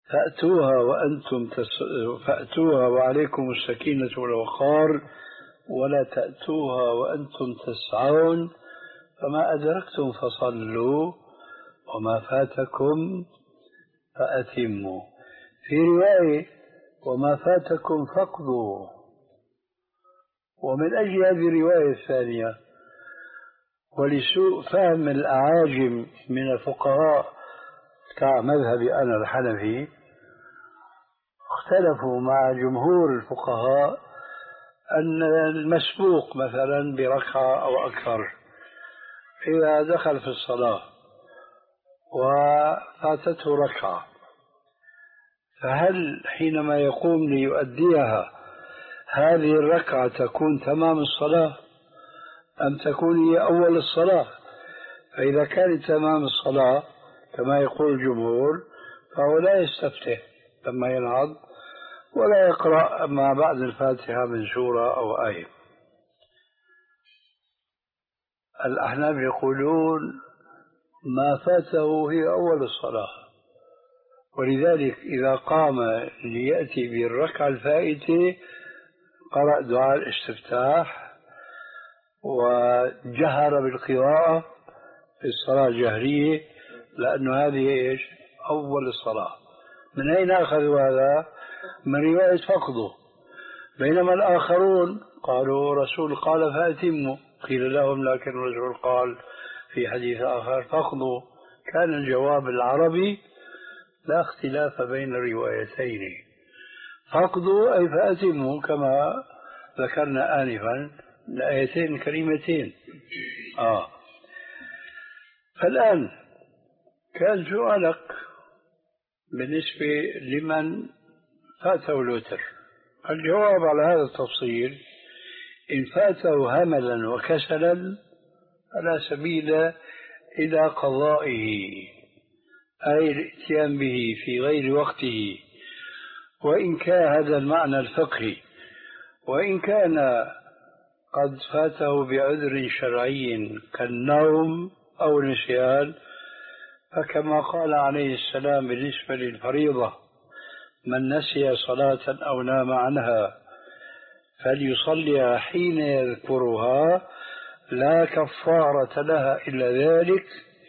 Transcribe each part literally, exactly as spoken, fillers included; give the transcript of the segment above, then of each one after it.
فأتوها وأنتم تس... فأتوها وعليكم السكينة والوقار ولا تأتوها وأنتم تسعون فما أدركتم فصلوا وما فاتكم فأتموا. في رواية وما فاتكم فاقضوا. ومن أجل هذه الرواية الثانية ولسوء فهم الأعاجم من الفقهاء كمذهب أنا الحنفي اختلفوا مع جمهور الفقهاء أن المسبوق مثلا بركعة أو أكثر إذا دخل في الصلاة وفاتته ركعة فهل حينما يقوم ليؤديها هذه الركعة تكون تمام الصلاة أم تكون هي أول الصلاة؟ فإذا كانت تمام الصلاة كما يقول الجمهور فهو لا يستفتح لما ينهض ولا يقرأ ما بعد الفاتحة من سورة أو آية. الأحناف يقولون ما فاته هي أول الصلاة، ولذلك إذا قام ليأتي بالركعة الفائتة قرأ دعاء الاستفتاح وجهر بالقراءة في الصلاة الجهرية لأنه هذه إيش أول الصلاة. من أين أخذوا هذا؟ من رواية فقده. بينما الآخرون قالوا رسول قال فأتموا، قيل لهم لكن الرسول قال في حديث آخر فقده. كان الجواب العربي لا اختلاف بين الروايتين، فقدوا أي فأتموا كما ذكرنا آنفا الآيتين الكريمتين. آه. فالآن كان سؤالك بالنسبة لمن فاته الوتر. الجواب على هذا التفصيل إن فاته هملا وكسلا فلا سبيل إلى قضائه أي الاتيان به في غير وقته، وإن كان هذا المعنى الفقهي. وإن كان قد فاته بعذر شرعي كالنوم أو نسيان فكما قال عليه السلام بالنسبة للفريضة من نسي صلاة أو نام عنها فليصليها حين يذكرها لا كفارة لها إلا ذلك،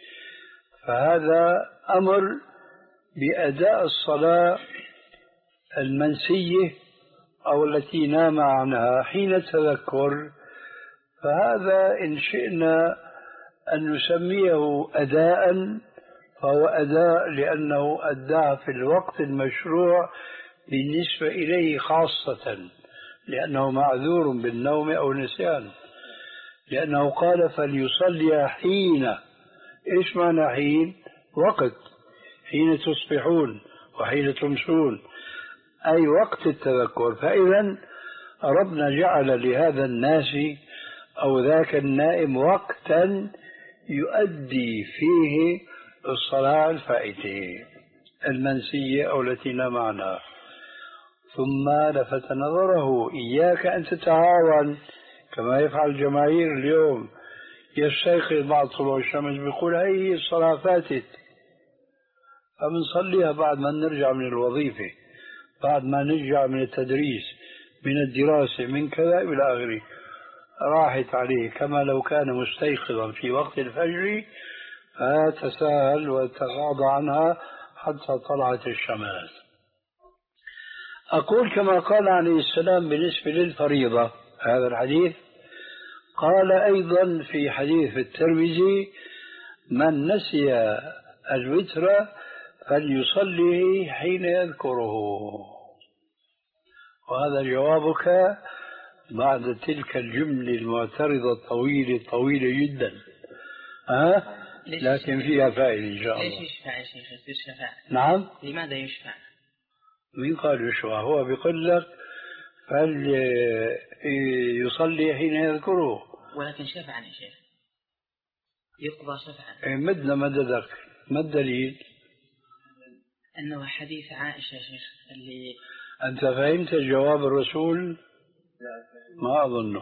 فهذا أمر بأداء الصلاة المنسية أو التي نام عنها حين التذكر. فهذا إن شئنا أن نسميه أداء فهو أداء لأنه أداه في الوقت المشروع بالنسبة إليه خاصة، لأنه معذور بالنوم أو نسيان، لأنه قال فليصلي حين. إيش معنى حين؟ وقت، حين تصبحون وحين تمسون، أي وقت التذكر. فإذا ربنا جعل لهذا الناس أو ذاك النائم وقتا يؤدي فيه الصلاة الفائتة المنسية أو التي نام عنها. ثم لفت نظره إياك أن تتعاون كما يفعل الجماهير اليوم، يستيقظ بعد طلوع الشمس بيقول هي الصلاة فاتت فبنصليها بعد ما نرجع من الوظيفة، بعد ما نرجع من التدريس، من الدراسة، من كذا إلى آخره. راحت عليه كما لو كان مستيقظا في وقت الفجر فتساهل وتغاضى عنها حتى طلعت الشمس. أقول كما قال عليه السلام بالنسبة للفريضة هذا الحديث، قال أيضا في حديث الترمذي من نسي الوتر فليصلي حين يذكره. وهذا جوابك بعد تلك الجملة المعترضة الطويلة الطويلة جدا، ها؟ لكن فيها فائدة إن شاء الله. ليش يشفع يا شيخ؟ يشفع. نعم. لماذا يشفع؟ مين قال يشفع؟ هو بيقول لك فليصلي حين يذكره. ولكن شفعا يا شيخ، يقضى شفعا. مدنا مددك، ما الدليل؟ أنه حديث عائشة يا شيخ اللي أنت فهمت جواب الرسول؟ ما أظنه.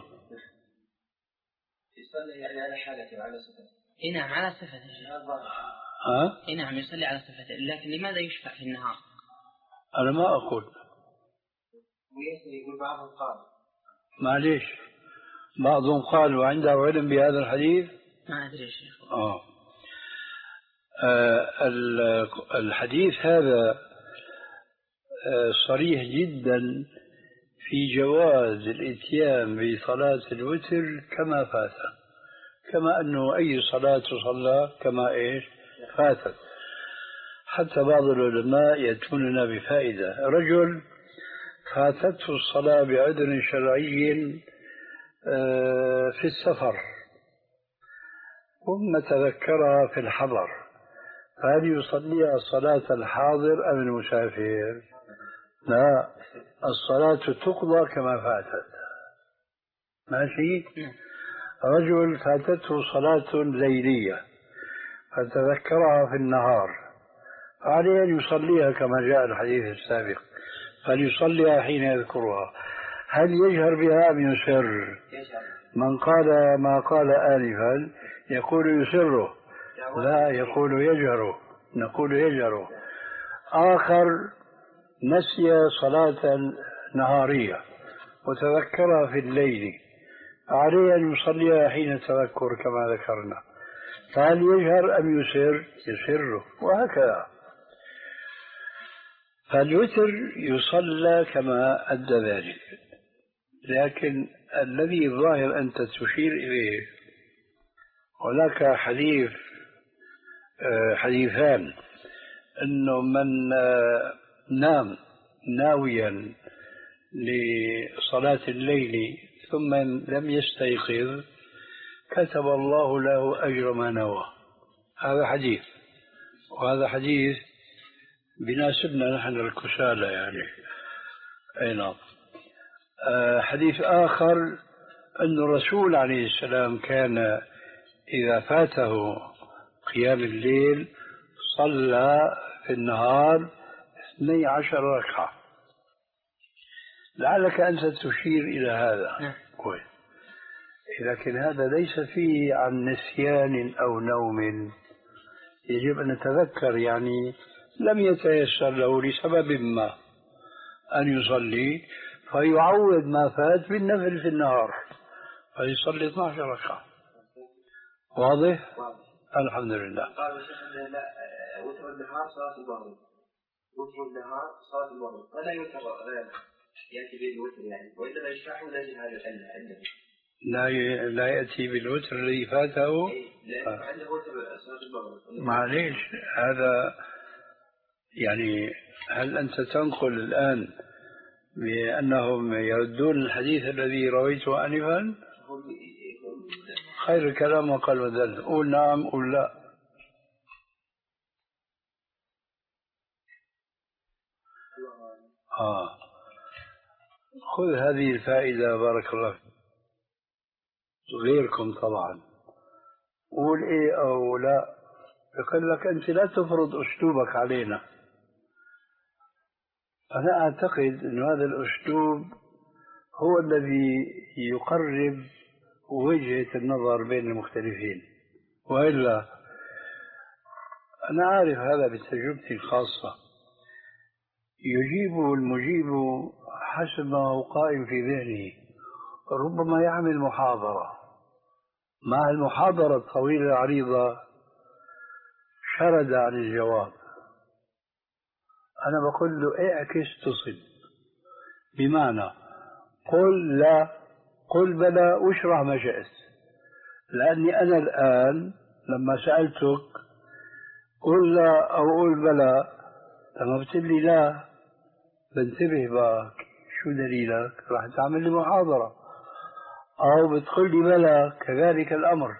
يصلي يعني على حالته وعلى صفته. إيه نعم على صفته. ها؟ إيه نعم يصلي على صفته، لكن لماذا يشفع في النهار؟ أنا ما أقول. يقول بعضهم قال. معليش، بعضهم قال وعنده علم بهذا الحديث؟ ما أدري شيخ. آه. آه الحديث هذا آه صريح جدا في جواز الاتيان بصلاة الوتر كما فات، كما أنه أي صلاة تصلى كما إيش فاتت. حتى بعض العلماء يأتوننا بفائدة. رجل فاتته الصلاة بعذر شرعي في السفر ثم تذكرها في الحضر، فهل يصليها صلاة الحاضر أم المسافر؟ لا، الصلاة تقضى كما فاتت. ماشي. رجل فاتته صلاة ليلية فتذكرها في النهار، عليه أن يصليها كما جاء الحديث السابق، فليصليها حين يذكرها. هل يجهر بها أم يسر؟ من قال ما قال آنفا يقول يسره، لا يقول يجهره، نقول يجهره. آخر نسي صلاة نهارية وتذكرها في الليل، عليه أن يصليها حين التذكر كما ذكرنا، فهل يجهر أم يسر؟ يسره، وهكذا. فالوتر يصلى كما أدى ذلك، لكن الذي الظاهر أنت تشير إليه هناك حديث حديثان، أنه من نام ناويا لصلاة الليل ثم لم يستيقظ كتب الله له أجر ما نوى. هذا حديث، وهذا حديث بناسبنا نحن الكسالى يعني. أي نعم. أه حديث آخر أن الرسول عليه السلام كان إذا فاته قيام الليل صلى في النهار اثني عشر ركعة. لعلك أنت تشير إلى هذا. كويس. لكن هذا ليس فيه عن نسيان أو نوم، يجب أن نتذكر، يعني لم يتيسر له لسبب ما أن يصلي فيعوض ما فات بالنفل في النهار فيصلي اثني عشر ركعة. واضح؟ الحمد لله. قال الشيخ لا وتر النهار صلاة المغرب، وتر النهار صلاة المغرب ولا يوتر يأتي بالوتر يعني، وإنما يشرح لأجل هذا العلم. لا ي... لا يأتي بالوتر الذي فاته. لا عنده وتر صلاة المغرب. معليش هذا يعني، هل أنت تنقل الآن بأنهم يردون الحديث الذي رويته آنفا؟ خير الكلام وقال ودل، قول نعم قول لا. آه. خذ هذه الفائدة بارك الله فيك. غيركم طبعا قول إيه أو لا، يقول لك أنت لا تفرض أسلوبك علينا. أنا أعتقد أن هذا الأسلوب هو الذي يقرب وجهة النظر بين المختلفين، وإلا أنا عارف هذا بتجربتي الخاصة، يجيب المجيب حسب ما هو قائم في ذهنه. ربما يعمل محاضرة، مع المحاضرة الطويلة العريضة شرد عن الجواب، أنا بقول له اعكس تصل، بمعنى قل لا قل بلى واشرح ما شئت. لأني أنا الآن لما سألتك قل لا أو قل بلى لما بتقول لا بنتبه بك شو دليلك، راح تعمل لي محاضرة، أو بتقول لي بلى كذلك الأمر.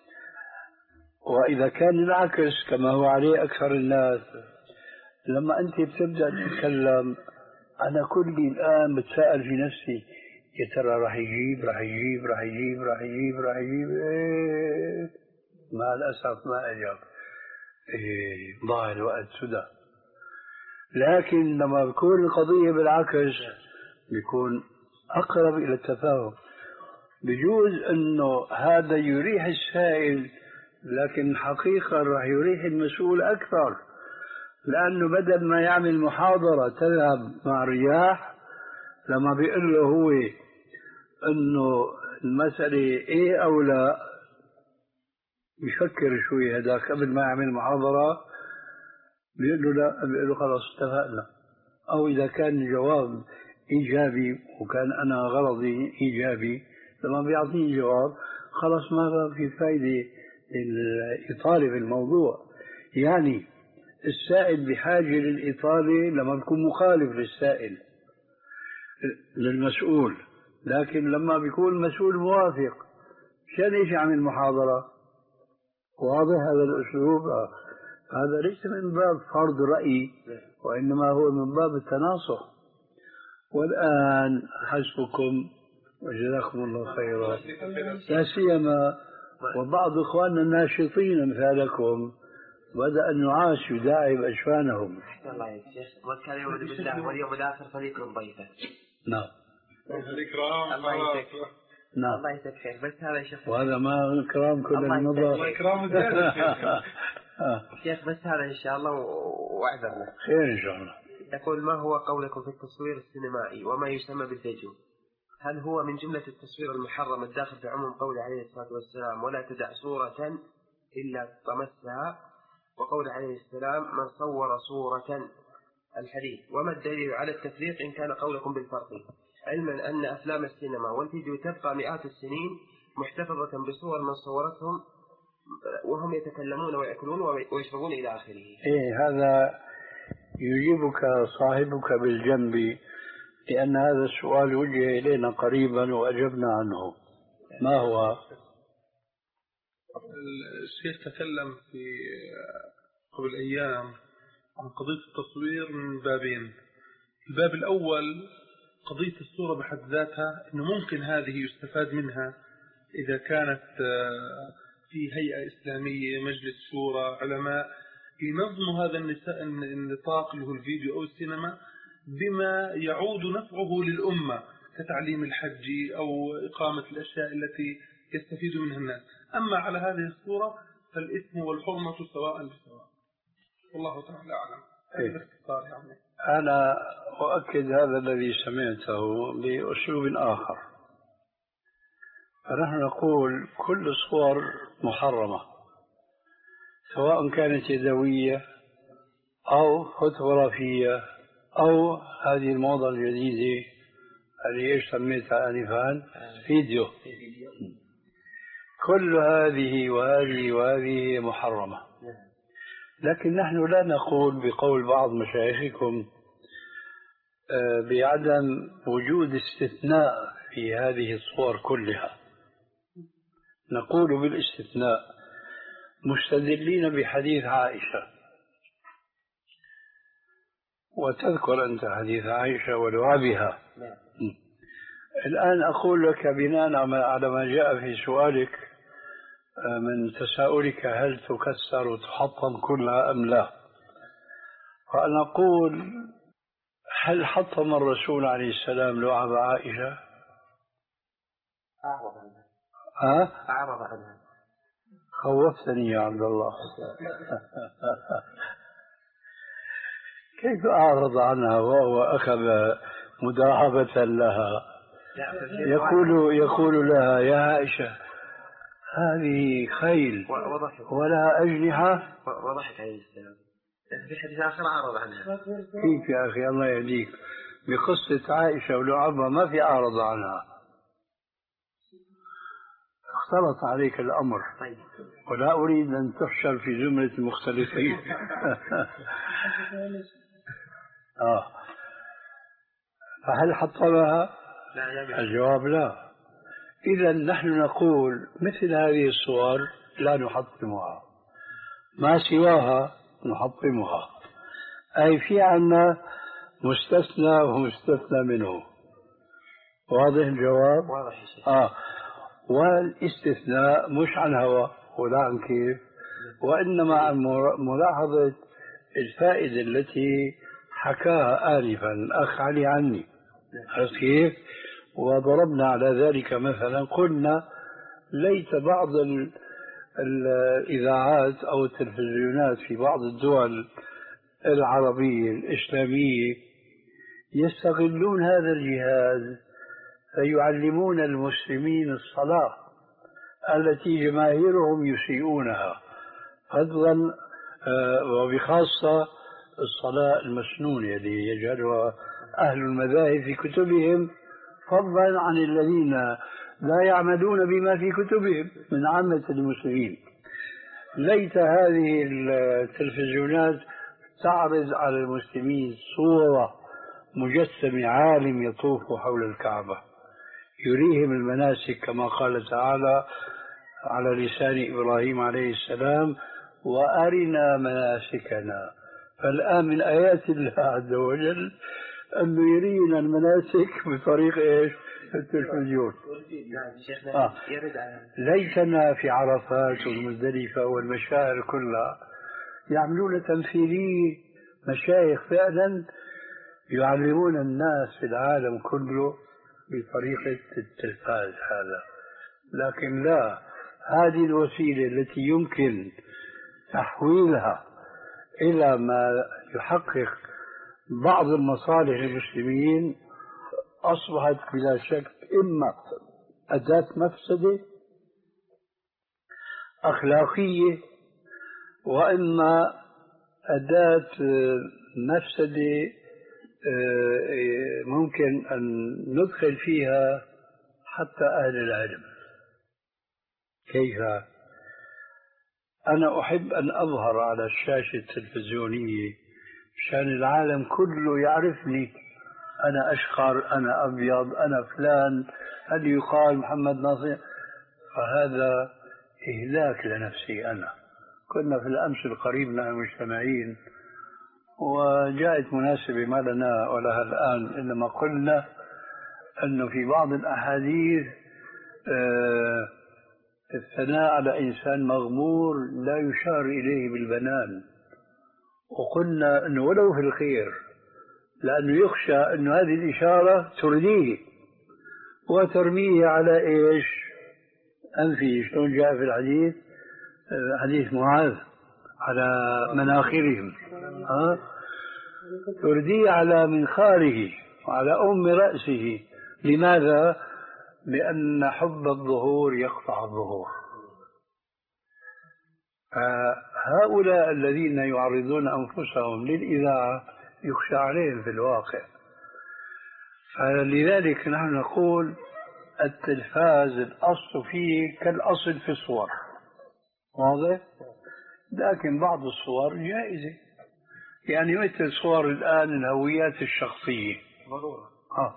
وإذا كان العكس كما هو عليه أكثر الناس، لما أنت بتبدأ تتكلم أنا كلي الآن بتساءل في نفسي يا ترى راح يجيب راح يجيب راح يجيب راح يجيب راح يجيب إيه، مع الأسف ما أجاب، إيه ضاع الوقت سدى. لكن لما بيكون القضية بالعكس بيكون أقرب إلى التفاهم. بجوز أنه هذا يريح السائل، لكن حقيقة راح يريح المسؤول أكثر، لأنه بدل ما يعمل محاضرة تذهب مع الرياح، لما بيقول له هو إنه المسألة إيه أو لا، يفكر شوي هذاك قبل ما يعمل محاضرة، بيقول له لا، بيقول له خلاص اتفقنا. أو إذا كان الجواب إيجابي وكان أنا غرضي إيجابي، لما بيعطيني جواب خلاص ما في فايدة الإطالة في الموضوع. يعني السائل بحاجة للإطالة لما بيكون مخالف للسائل للمسؤول، لكن لما بيكون المسؤول موافق مشان ايش يعمل محاضرة؟ واضح هذا الأسلوب؟ هذا ليس من باب فرض رأي، وإنما هو من باب التناصح. والآن حسبكم وجزاكم الله خيرا، لا سيما وبعض إخواننا الناشطين أمثالكم بدأ أن يعاش يداعب أجفانهم. الله يا شيخ، وكان يؤمن بالله واليوم الآخر فليكرم ضيفه. نعم. الإكرام. الله يسعدك. نعم. الله يسعدك خير، بس هذا يا شيخ. وهذا ما إكرام كل النظر. الإكرام زيادة. شيخ بس هذا إن شاء الله وأعذرنا. خير إن شاء الله. يقول: ما هو قولكم في التصوير السينمائي وما يسمى بالفيديو؟ هل هو من جملة التصوير المحرم الداخل في عموم قول عليه الصلاة والسلام: ولا تدع صورة إلا طمسها، وقول عليه السلام: من صور صورة، الحديث؟ وما الدليل على التفريق إن كان قولكم بالفرق، علما أن أفلام السينما والفيديو تبقى مئات السنين محتفظة بصور من صورتهم وهم يتكلمون ويأكلون ويشربون إلى آخره؟ إيه، هذا يجيبك صاحبك بالجنب، لأن هذا السؤال وجه إلينا قريبا وأجبنا عنه. ما هو؟ الشيخ تكلم في قبل أيام عن قضية التصوير من بابين. الباب الأول قضية الصورة بحد ذاتها، إنه ممكن هذه يستفاد منها إذا كانت في هيئة إسلامية، مجلس شورى، علماء ينظموا هذا النطاق اللي هو الفيديو أو السينما بما يعود نفعه للأمة كتعليم الحج أو إقامة الأشياء التي يستفيد منها الناس. أما على هذه الصورة فالإثم والحرمة سواء بسواء. والله تعالى أعلم. باختصار يعني. أنا أؤكد هذا الذي سمعته بأسلوب آخر. فنحن نقول كل الصور محرمة، سواء كانت يدوية أو فوتوغرافية أو هذه الموضة الجديدة اللي إيش سميتها آنفا فيديو. كل هذه وهذه وهذه محرمة. لكن نحن لا نقول بقول بعض مشايخكم بعدم وجود استثناء في هذه الصور كلها. نقول بالاستثناء مستدلين بحديث عائشة، وتذكر أنت حديث عائشة ولعبها. الآن أقول لك بناء على ما جاء في سؤالك من تساؤلك هل تكسر وتحطم كلها أم لا، فأنا أقول هل حطم الرسول عليه السلام لعب عائشة؟ أعرض عنها. ها؟ أعرض عنها. خوفتني يا عبد الله. كيف أعرض عنها وهو أخذ مداهبة لها؟ يقول يقول لها: يا عائشة هذه خيل ولا أجنحة. وضحك عليه السلام. في حديث آخر أعرض عنها. كيف يا أخي الله يهديك؟ بقصة عائشة ولعبها ما في أعرض عنها. اختلط عليك الأمر. طيب. ولا أريد أن تحشر في زمرة المختلفين. آه. فهل حطمها؟ لا. الجواب لا. إذا نحن نقول مثل هذه الصور لا نحطمها، ما سواها نحطمها. أي في عنا مستثنى ومستثنى منه. واضح الجواب؟ واضح يا شيخ. آه. والاستثناء مش عن هوى ولا عن كيف، وإنما عن ملاحظة الفائدة التي حكاها آنفا الأخ علي عني. عرفت كيف؟ وضربنا على ذلك مثلا، قلنا ليت بعض الإذاعات أو التلفزيونات في بعض الدول العربية الإسلامية يستغلون هذا الجهاز فيعلمون المسلمين الصلاة التي جماهيرهم يسيئونها، فضلا وبخاصة الصلاة المسنونة اللي يجعلها أهل المذاهب في كتبهم، فضلا عن الذين لا يعملون بما في كتبهم من عامة المسلمين. ليت هذه التلفزيونات تعرض على المسلمين صورة مجسم عالم يطوف حول الكعبة يريهم المناسك كما قال تعالى على لسان إبراهيم عليه السلام: وأرنا مناسكنا. فالآن من آيات الله عز وجل أنه يرينا المناسك بطريق إيش؟ التلفزيون. آه. ليتنا في عرفات والمزدلفة والمشاعر كلها يعملون تمثيلية، مشايخ فعلا يعلمون الناس في العالم كله بطريقة التلفاز هذا. لكن لا، هذه الوسيلة التي يمكن تحويلها إلى ما يحقق بعض المصالح المسلمين أصبحت بلا شك إما أداة مفسدة أخلاقية، وإما أداة مفسدة ممكن أن ندخل فيها حتى أهل العلم. كيف؟ أنا أحب أن أظهر على الشاشة التلفزيونية مشان العالم كله يعرفني، أنا أشقر، أنا أبيض، أنا فلان، هل يقال محمد ناصر؟ فهذا إهلاك لنفسي أنا. كنا في الأمس القريب نحن مجتمعين وجاءت مناسبة ما لنا ولها الآن، إنما قلنا أنه في بعض الأحاديث آه الثناء على إنسان مغمور لا يشار إليه بالبنان، وقلنا أنه ولو في الخير، لأنه يخشى أن هذه الإشارة ترديه وترميه على إيش؟ أنفي، شلون جاء في الحديث، حديث معاذ، على مناخرهم، ها؟ ترديه على منخاره وعلى أم رأسه. لماذا؟ لأن حب الظهور يقطع الظهور. هؤلاء الذين يعرضون أنفسهم للإذاعة يخشى عليهم في الواقع. فلذلك نحن نقول التلفاز الأصل فيه كالأصل في الصور، واضح؟ لكن بعض الصور جائزة، يعني مثل صور الآن الهويات الشخصية. آه.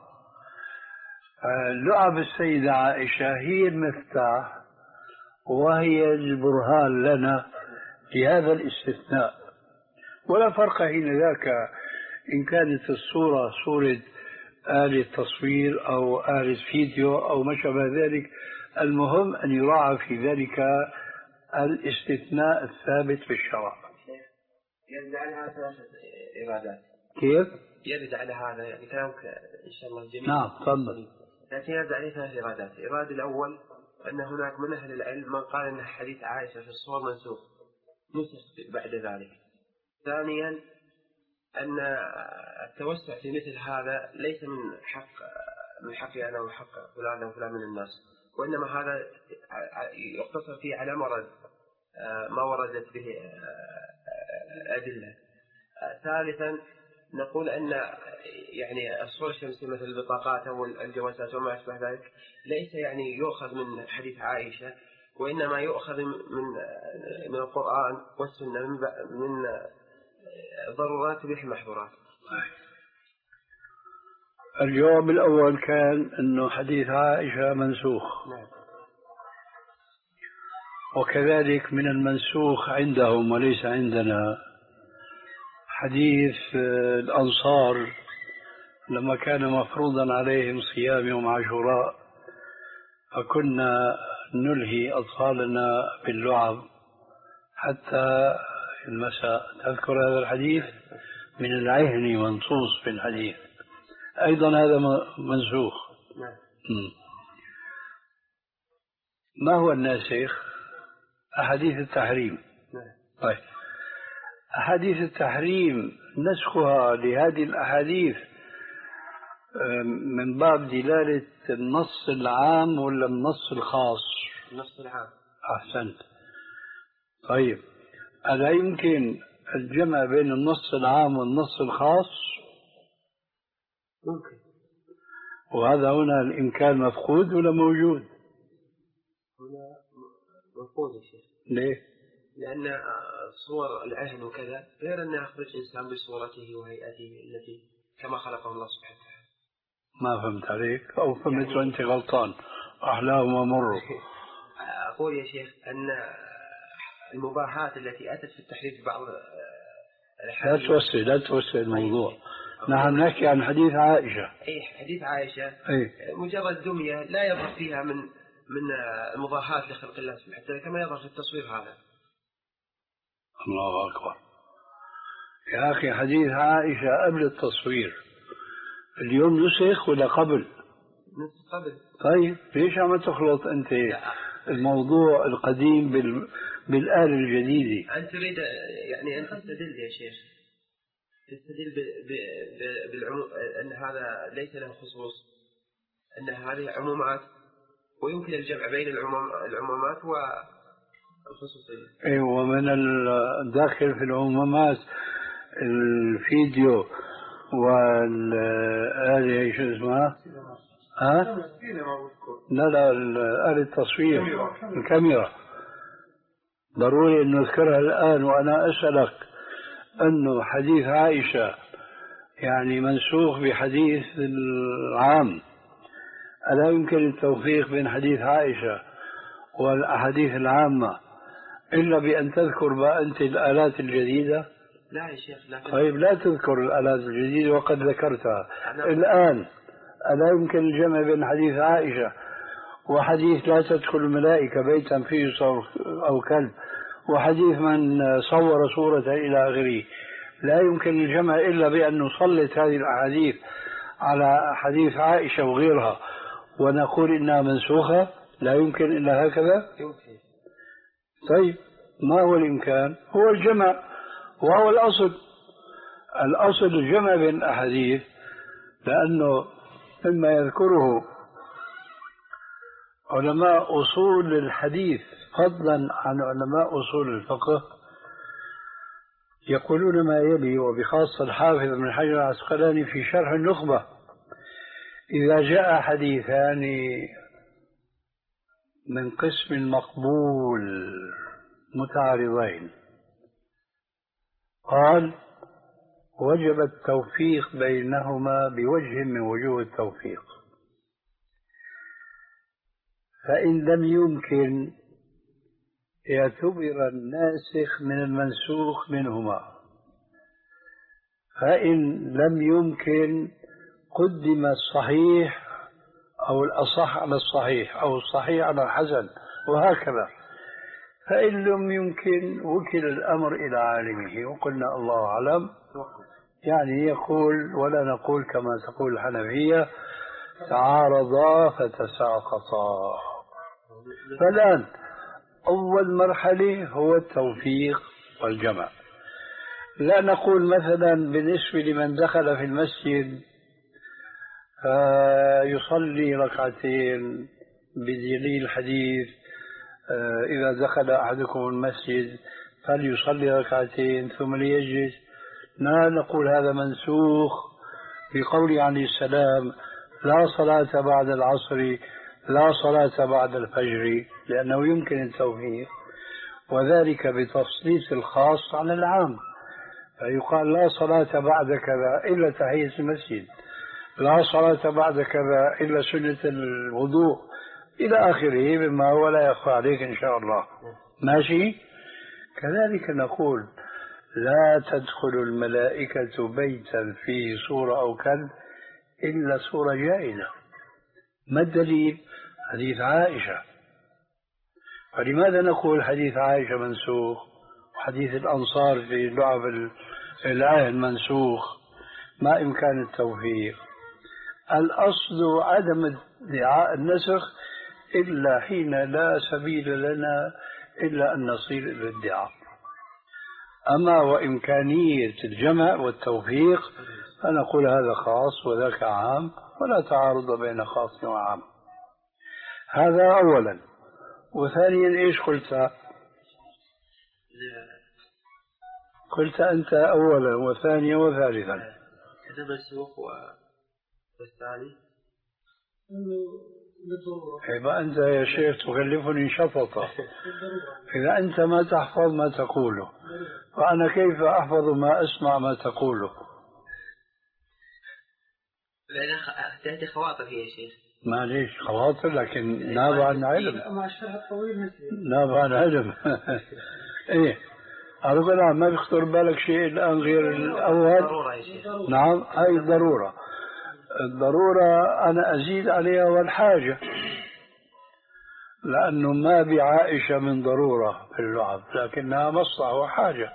لعب السيدة عائشة هي المفتاح وهي البرهان لنا لهذا الاستثناء، ولا فرق حين ذاك إن كانت الصورة صورة آلة تصوير أو آلة فيديو أو ما شابه ذلك. المهم أن يراعى في ذلك الاستثناء الثابت في الشرع. يرد على هذا ثلاثة إرادات. كيف؟ يرد على هذا يعني كلامك إن شاء الله جميل. نعم تفضل. لكن يرد عليه ثلاث إرادات. الإرادة الأول أن هناك من أهل العلم من قال أن حديث عائشة في الصور منسوخ نسخ بعد ذلك. ثانيا أن التوسع في مثل هذا ليس من حق من حقي أنا وحق فلان وفلان من الناس، وإنما هذا يقتصر فيه على مرض ما وردت به أدلة. ثالثا نقول أن يعني الصور الشمسية مثل البطاقات أو الجوازات وما أشبه ذلك ليس يعني يؤخذ من حديث عائشة، وإنما يؤخذ من من القرآن والسنة من من ضرورات تبيح المحظورات. الجواب الأول كان أنه حديث عائشة منسوخ. نعم. وكذلك من المنسوخ عندهم وليس عندنا حديث الأنصار لما كان مفروضا عليهم صيام يوم عاشوراء فكنا نلهي أطفالنا باللعب حتى المساء. تذكر هذا الحديث؟ من العهن منصوص في الحديث، أيضا هذا منسوخ. ما هو الناسخ؟ أحاديث التحريم. طيب أحاديث التحريم نسخها لهذه الأحاديث من باب دلالة النص العام ولا النص الخاص؟ النص العام. أحسنت. طيب ألا يمكن الجمع بين النص العام والنص الخاص؟ ممكن. وهذا هنا الإمكان مفقود ولا موجود؟ هنا مفقود يا شيخ. ليه؟ لأن صور العهن وكذا غير أن يخرج إنسان بصورته وهيئته التي كما خلقه الله سبحانه وتعالى. ما فهمت عليك أو فهمت يعني وأنت غلطان. أحلام ومر. أقول يا شيخ أن المباحات التي أتت في التحريف في بعض لا توسع لا توسع الموضوع. نحن نحكي عن حديث عائشة. أي حديث عائشة. أي. مجرد دمية لا يظهر فيها من من المضاهات لخلق الله سبحانه وتعالى كما يظهر في التصوير هذا. الله أكبر. يا أخي حديث عائشة قبل التصوير اليوم نسخ ولا قبل؟ نسخ قبل. طيب ليش عم تخلط أنت الموضوع القديم بال... بالآلة الجديدة؟ أنت تريد يعني أن تستدل يا شيخ تستدل ب... ب... ب... بالعموم أن هذا ليس له خصوص أن هذه عمومات ويمكن الجمع بين العموم... العمومات والخصوصية. أيوة ومن الداخل في العمومات الفيديو والآلة شو اسمها؟ ها؟ لا لا آلة التصوير الكاميرا ضروري أن نذكرها الآن. وأنا أسألك أنه حديث عائشة يعني منسوخ بحديث العام، ألا يمكن التوفيق بين حديث عائشة والأحاديث العامة إلا بأن تذكر بقى أنت الآلات الجديدة؟ لا يا شيخ لا. طيب لا تذكر الآلات الجديدة وقد ذكرتها الآن. ألا يمكن الجمع بين حديث عائشة وحديث لا تدخل الملائكة بيتا فيه صور أو كلب وحديث من صور صورة إلى آخره؟ لا يمكن الجمع إلا بأن نسلط هذه الأحاديث على حديث عائشة وغيرها ونقول إنها منسوخة. لا يمكن إلا هكذا. يمكن. طيب ما هو الإمكان؟ هو الجمع وهو الأصل. الأصل الجمع بين الأحاديث لأنه مما يذكره علماء أصول الحديث فضلا عن علماء أصول الفقه يقولون ما يلي، وبخاصة الحافظ ابن حجر العسقلاني في شرح النخبة: إذا جاء حديثان من قسم مقبول متعارضين قال وجب التوفيق بينهما بوجه من وجوه التوفيق، فإن لم يمكن اعتبر الناسخ من المنسوخ منهما، فإن لم يمكن قدم الصحيح أو الأصح على الصحيح أو الصحيح على الحسن وهكذا، فإن لم يمكن وكل الأمر إلى عالمه. وقلنا الله أعلم، يعني يقول ولا نقول كما تقول الحنفية تعارضا فتساقطا. فالآن أول مرحلة هو التوفيق والجمع. لا نقول مثلا بالنسبة لمن دخل في المسجد فيصلي ركعتين بدليل الحديث إذا دخل أحدكم المسجد فليصلي ركعتين ثم ليجلس. لا نقول هذا منسوخ بقول عليه السلام لا صلاة بعد العصر لا صلاة بعد الفجر، لأنه يمكن التوفيق، وذلك بتسليط الخاص على العام، فيقال لا صلاة بعد كذا إلا تحية المسجد، لا صلاة بعد كذا إلا سنة الوضوء إلى آخره مما هو لا يخفى عليك إن شاء الله. ماشي. كذلك نقول لا تدخل الملائكة بيتا فيه صورة أو كلب إلا صورة جائزة. ما الدليل؟ حديث عائشة. فلماذا نقول حديث عائشة منسوخ وحديث الأنصار في لعب العهد منسوخ؟ ما إمكان التوفيق. الأصل عدم ادعاء النسخ إلا حين لا سبيل لنا إلا أن نصير إلى الادعاء. أما وإمكانية الجمع والتوفيق فنقول هذا خاص وذاك عام، ولا تعارض بين خاص وعام. هذا أولا. وثانيا إيش قلت؟ قلت أنت أولا وثانيا وثالثا. كتب السوق والثاني يبقى أنت يا شيخ تكلفني شفطة. إذا أنت ما تحفظ ما تقوله فأنا كيف أحفظ ما أسمع ما تقوله؟ لأن تأتي خواطر هي يا شيخ. معليش خواطر، لكن ناب عن علم. ناب عن علم. إيه أقول نعم، ما بيخطر بالك شيء الآن غير الأول؟ ضرورة يا شيخ. نعم هاي الضرورة. الضرورة أنا أزيد عليها والحاجة، لأنه ما بعائشة من ضرورة في اللعب، لكنها مصلحة وحاجة.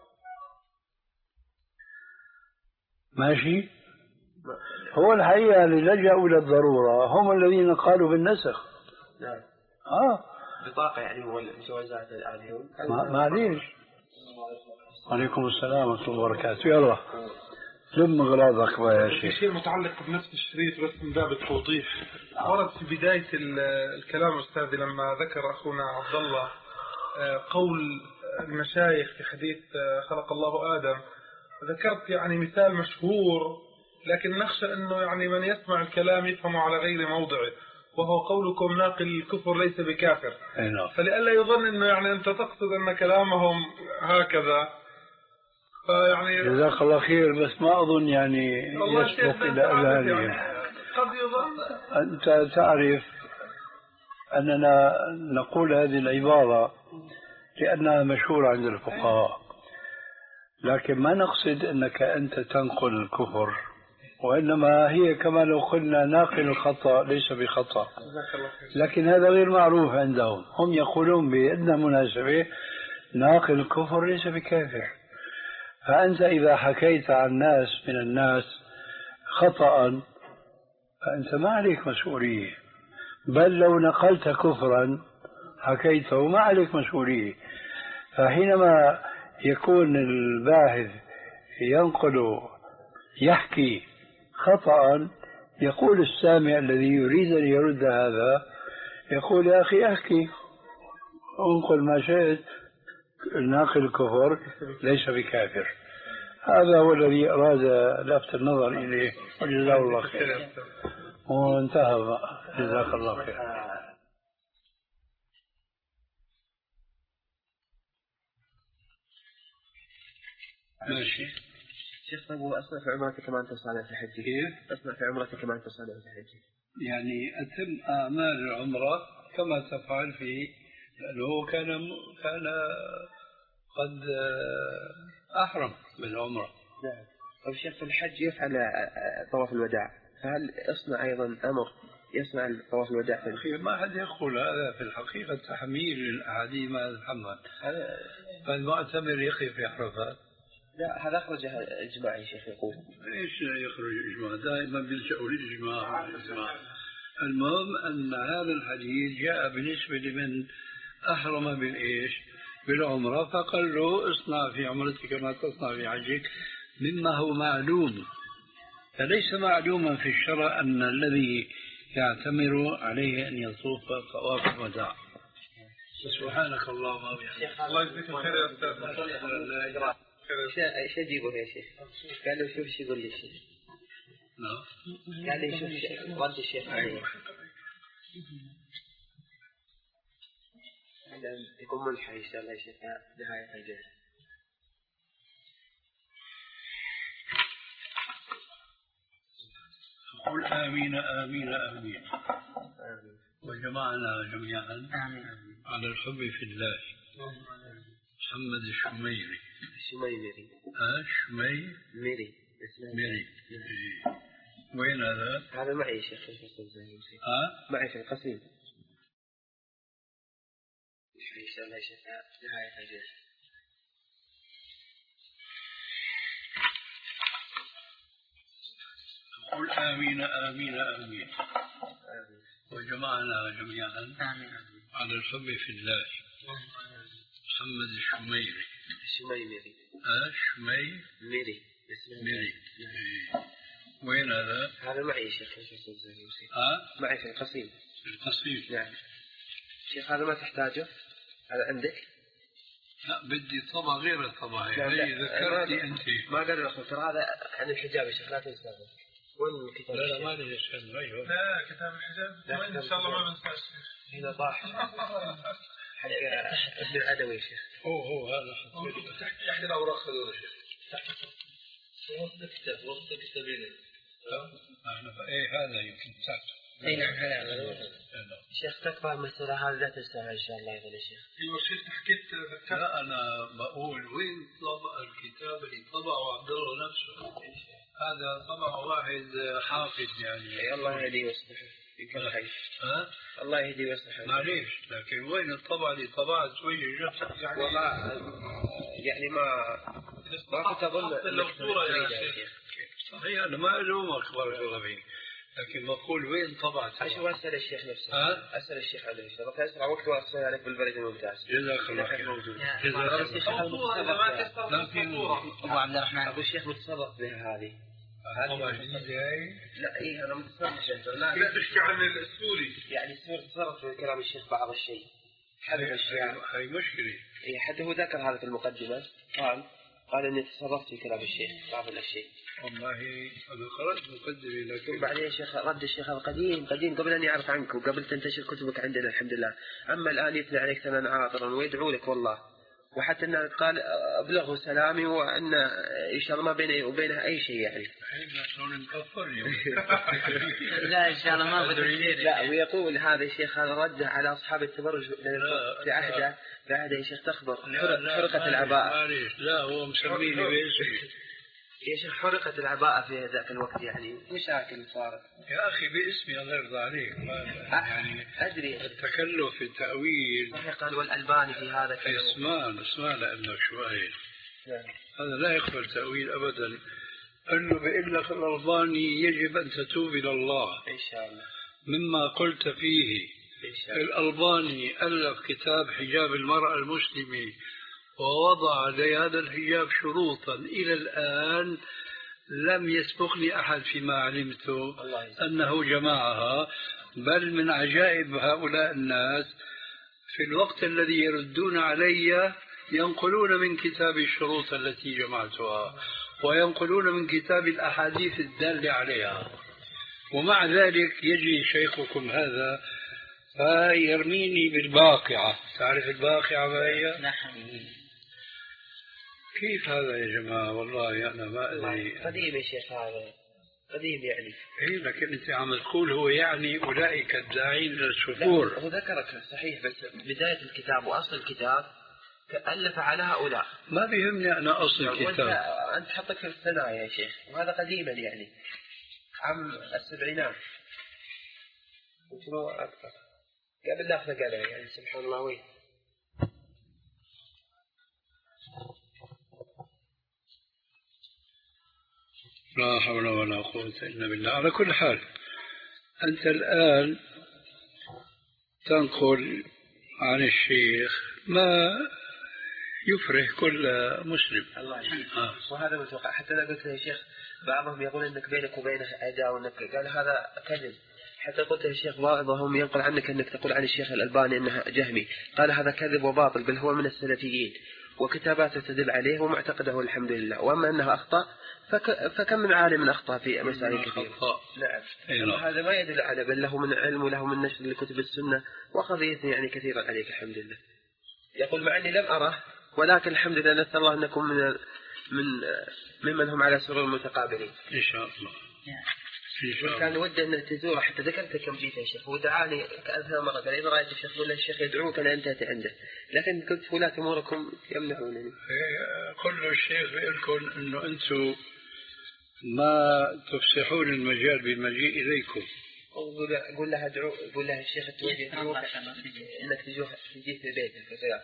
ماشي. هو الحقيقة اللي لجأوا إلى الضرورة هم الذين قالوا بالنسخ. نعم. آه. بطاقة يعني والمجوزات الآن. معليش. عليكم السلام ورحمة الله وبركاته. يلا لم أغراضك يا شيخ. في شيء متعلق بنفس الشريط بس من باب التوضيح. ورد في بداية الكلام أستاذي لما ذكر أخونا عبد الله قول المشايخ في حديث خلق الله آدم، ذكرت يعني مثال مشهور، لكن نخشى أنه يعني من يسمع الكلام يفهمه على غير موضعه، وهو قولكم ناقل الكفر ليس بكافر. فلئلا يظن أنه يعني أنت تقصد أن كلامهم هكذا. فيعني جزاك الله خير، بس ما أظن يعني يسبق إلى أذهانهم. يعني قد يظن. أنت تعرف أننا نقول هذه العبارة لأنها مشهورة عند الفقهاء، لكن ما نقصد أنك أنت تنقل الكفر، وإنما هي كما لو قلنا ناقل الخطأ ليس بخطأ، لكن هذا غير معروف عندهم. هم يقولون بأن مناسبة ناقل الكفر ليس بكافر. فأنت إذا حكيت عن ناس من الناس خطأ فأنت ما عليك مسؤولية، بل لو نقلت كفرا حكيته ما عليك مسؤولية. فحينما يكون الباحث ينقل يحكي خطأ، يقول السامع الذي يريد أن يرد هذا يقول يا أخي أحكي انقل ما شئت، ناقل الكفر ليس بكافر. هذا هو الذي أراد لفت النظر إليه، وجزاه الله خير. وانتهى، جزاك الله خير. ماشي شيخ. طيب أصنع في عمرتك كما أنت صالح في حجك. كيف؟ أصنع في عمرتك كما أنت صالح في حجك. يعني أتم أعمال العمرة كما تفعل فيه، لأنه كان كان قد أحرم بالعمرة. نعم. طيب شيخ، في الحج يفعل طواف الوداع، فهل أصنع أيضا أمر يصنع طواف الوداع في الحج؟ ما حد يقول هذا، في الحقيقة تحميل للأحاديث ما يتحمل. فالمعتمر يقف في عرفات. لا، هذا أخرج الإجماع يا شيخ يقول. إيش يخرج الإجماع؟ دائما بيلجأوا للإجماع. المهم أن هذا الحديث جاء بالنسبة لمن أحرم بالإيش؟ بالعمرة، فقال له اصنع في عمرتك كما تصنع في حجك، مما هو معلوم. فليس معلوما في الشرع أن الذي يعتمر عليه أن يطوف طواف الوداع. سبحانك اللهم وبحمدك. الله يجزيك الخير يا أستاذ. ايش اجيبه يا شيخ؟ قال له شوف شو يقول لي الشيخ. نعم. قال لي شوف رد الشيخ عليه. يكون ملحق ان شاء الله يا شيخ نهاية الجلسة. قل آمين آمين آمين. وجمعنا جميعا آمين على الحب في الله. محمد الشميري. الشميمري. ها شمي ميري. ميري. وين هذا؟ هذا معي شيخ في القصيم. ها؟ معي في القصيم. إن شاء الله شيخ نهاية الجلسة. قل آمين آمين آمين. وجمعنا جميعا آمين على الحب في الله. محمد الشميري. الشميمري. آه شمي ميري. ميري. وين هذا؟ هذا معي يا شيخ. آه معي في القصيم. في القصيم. نعم. شيخ هذا ما تحتاجه؟ هذا عندك؟ لا بدي طبع غير الطبع. نعم هي ذكرتي أنت. ما قدر أخذ ترى هذا عن الحجاب يا شيخ لا تنسى. وين الكتاب؟ لا لا ما لي يشهد غيره. لا كتاب الحجاب وين إن شاء الله ما بنسى الشيخ. هنا طاح. حق ابن العدوي يا شيخ. هو هو هذا تحت أحد الأوراق هذول يا شيخ. وسط الكتاب وسط كتابين. احنا ايه هذا يمكن تحت. اي نعم هذا. شيخ تكفى المسألة هذه لا تنساها إن شاء الله يا شيخ. ايوه شيخ حكيت ذكرت. لا انا بقول وين طبع الكتاب اللي طبعه عبد الله نفسه. هذا طبع واحد حافظ يعني. الله يهديه ويصلحه. يمكن خير. ها؟ الله يهديه ويصلحه. معليش لكن وين الطبعة اللي طبعت وجه جبت يعني والله يعني ما ما كنت اظن لو صورة يا شيخ. صحيح انا ما الومك بارك الله فيك لكن بقول وين طبعت. اشوف اسال الشيخ نفسه. ها؟ اسال الشيخ عنه ان شاء الله اسرع وقت وارسل عليك بالبريد الممتاز. جزاك الله خير. جزاك الله خير. لا في ابو عبد الرحمن. ابو الشيخ متصرف بها هذه. طبعا جديدة هاي. لا ايه انا متصرف. لا لا تحكي عن السوري. يعني السوري تصرف في كلام الشيخ بعض الشيء. حدث الشيء. هاي مشكلة. إيه حتى هو ذكر هذا في المقدمة قال قال إني تصرفت في كلام الشيخ بعض الأشياء. والله أنا قرأت مقدمة لكن بعدين يا شيخ رد الشيخ هذا قديم قديم قبل أن يعرف عنك وقبل تنتشر كتبك عندنا الحمد لله. أما الآن يثني عليك ثمن عاطرا ويدعو لك والله. وحتى أنه قال أبلغه سلامي وأن إن شاء الله ما بيني وبينها أي شيء يعني. لا إن شاء الله ما بدري. لا ويقول هذا الشيخ هذا رده على أصحاب التبرج في عهده في عهده يا شيخ تخبر حرقة العباءة. لا هو مسميني باسمي. يا شيخ حرقت العباءة في ذاك الوقت يعني مشاكل صارت. يا أخي باسمي الله يرضى عليك يعني أدري التكلف في التأويل. صحيح قال والألباني في هذا كله. اسمان اسمان لأنه شوي نعم. هذا لا يقبل تأويل أبدا. أنه بيقول لك الألباني يجب أن تتوب إلى الله إن شاء الله مما قلت فيه. إن شاء الله. الألباني ألف كتاب حجاب المرأة المسلمة ووضع لهذا الحجاب شروطا إلى الآن لم يسبقني أحد فيما علمته أنه جمعها. بل من عجائب هؤلاء الناس في الوقت الذي يردون علي ينقلون من كتاب الشروط التي جمعتها وينقلون من كتاب الأحاديث الدالة عليها. ومع ذلك يجي شيخكم هذا فيرميني بالباقعة. تعرف الباقعة ما هي؟ نعم. كيف هذا يا جماعة؟ والله أنا ما أدري. قديم يا شيخ هذا قديم يعني. إيه لكن أنت عم تقول هو يعني أولئك الداعين إلى السفور. هو ذكرك صحيح بس بداية الكتاب وأصل الكتاب ألف على هؤلاء. ما بيهمني أنا أصل الكتاب. أنت حطك في الثنايا يا شيخ وهذا قديما يعني عام السبعينات وشنو أكثر قبل لا أخذ قلم يعني سبحان الله وين. لا حول ولا قوة إلا بالله. على كل حال أنت الآن تنقل عن الشيخ ما يفرح كل مسلم. الله يحفظك. آه. وهذا متوقع حتى أنا قلت يا شيخ بعضهم يقول إنك بينك وبينه عداوة وإنك قال هذا كذب. حتى قلت يا شيخ بعضهم ينقل عنك أنك تقول عن الشيخ الألباني أنه جهمي. قال هذا كذب وباطل بل هو من السلفيين وكتاباته تدل عليه ومعتقده الحمد لله. وأما أنه أخطأ فك... فكم من عالم أخطأ في مسائل كثيرة. نعم. هذا ما يدل على بل له من علم وله من نشر لكتب السنة وقضية يعني كثيرة عليك الحمد لله. يقول مع أني لم أره ولكن الحمد لله نسأل الله أنكم من من ممن هم على سرور المتقابلين إن شاء الله. كان ودي أن تزوره حتى ذكرت كم جيت يا شيخ ودعاني كألفها مرة قال إذا رأيت الشيخ قول الشيخ يدعوك أنا أنت عنده لكن قلت ولاة أموركم يمنعونني. كل الشيخ بيقولكم أنه أنتم ما تفسحون المجال بالمجيء إليكم. قول لها ادعو قول لها الشيخ التوجه يدعوك إنك تجوه تجي في البيت في الرياض.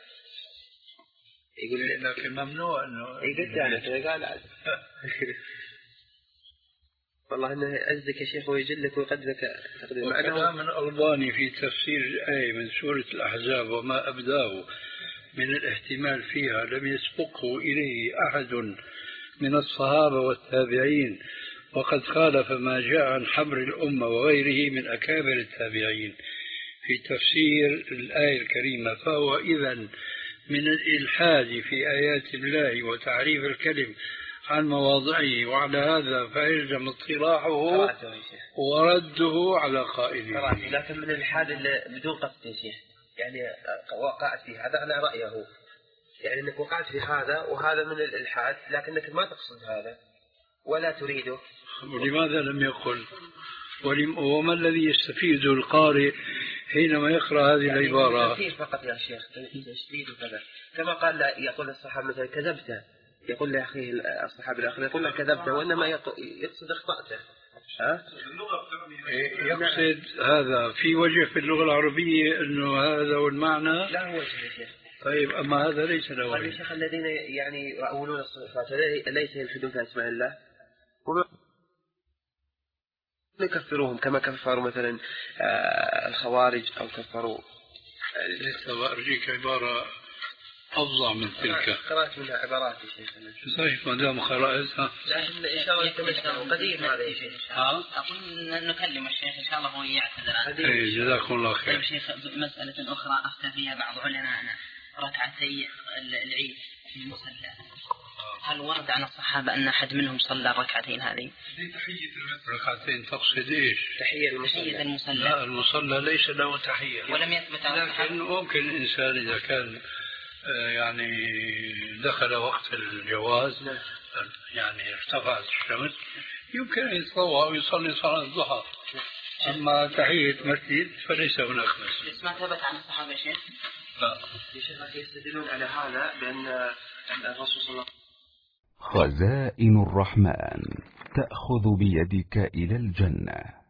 يقول لكن ممنوع أنه يقول يعني قال والله أنه يعزك يا شيخ ويجلك ويقدرك تقدير. وكلام الألباني في تفسير الآية من سورة الأحزاب وما أبداه من الاحتمال فيها لم يسبقه إليه أحد من الصحابة والتابعين، وقد خالف ما جاء عن حبر الأمة وغيره من أكابر التابعين في تفسير الآية الكريمة، فهو إذن من الإلحاد في آيات الله وتعريف الكلم عن مواضعه، وعلى هذا فيلزم اطلاعه ورده على قائله. لكن من الإلحاد بدون قصد يا شيخ، يعني وقعت في هذا أنا رأيه، يعني أنك وقعت في هذا وهذا من الإلحاد، لكنك ما تقصد هذا ولا تريده. ولماذا لم يقل؟ وما الذي يستفيد القارئ حينما يقرأ هذه يعني العبارة؟ تفسير فقط يا شيخ، تشديد وكذا، كما قال يقول الصحابة مثلا كذبت، يقول لأخيه الصحابي الآخر يقول له كذبت، وإنما يقصد اخطأته. ها؟ يقصد هذا في وجه في اللغة العربية أنه هذا هو المعنى؟ لا هو وجه يا شيخ. طيب أما هذا ليس له وجه. يا شيخ الذين يعني يؤولون الصفات ليس يلحدون في أسماء الله يكفروهم كما كفروا مثلا الخوارج أو كفروا. لسه أرجيك عبارة أفظع من تلك. قرأت منها عبارات يا شيخ. صحيح ما دام قرأتها. لكن إن شاء الله يتمشى قديم هذا يا شيخ. أقول نكلم الشيخ إن شاء الله هو يعتذر. إيه جزاكم الله خير. طيب شيخ مسألة أخرى أفتى فيها بعض علماءنا، ركعتي العيد في المصلى، هل ورد عن الصحابة أن أحد منهم صلى الركعتين هذه؟ تحية ركعتين تقصد إيش؟ تحية المصلى. المصلى. لا المصلى ليس له تحية. ولم يثبت عن الصحابة. لكن ممكن الإنسان إذا كان يعني دخل وقت الجواز يعني ارتفعت الشمس يمكن أن يتطوع ويصلي صلاة الضحى. أما تحية مسجد فليس هناك مسجد. بس ما ثبت عن الصحابة يا شيخ؟ لا. يستدلون على هذا بأن الرسول صلى الله عليه وسلم خزائن الرحمن تأخذ بيدك إلى الجنة.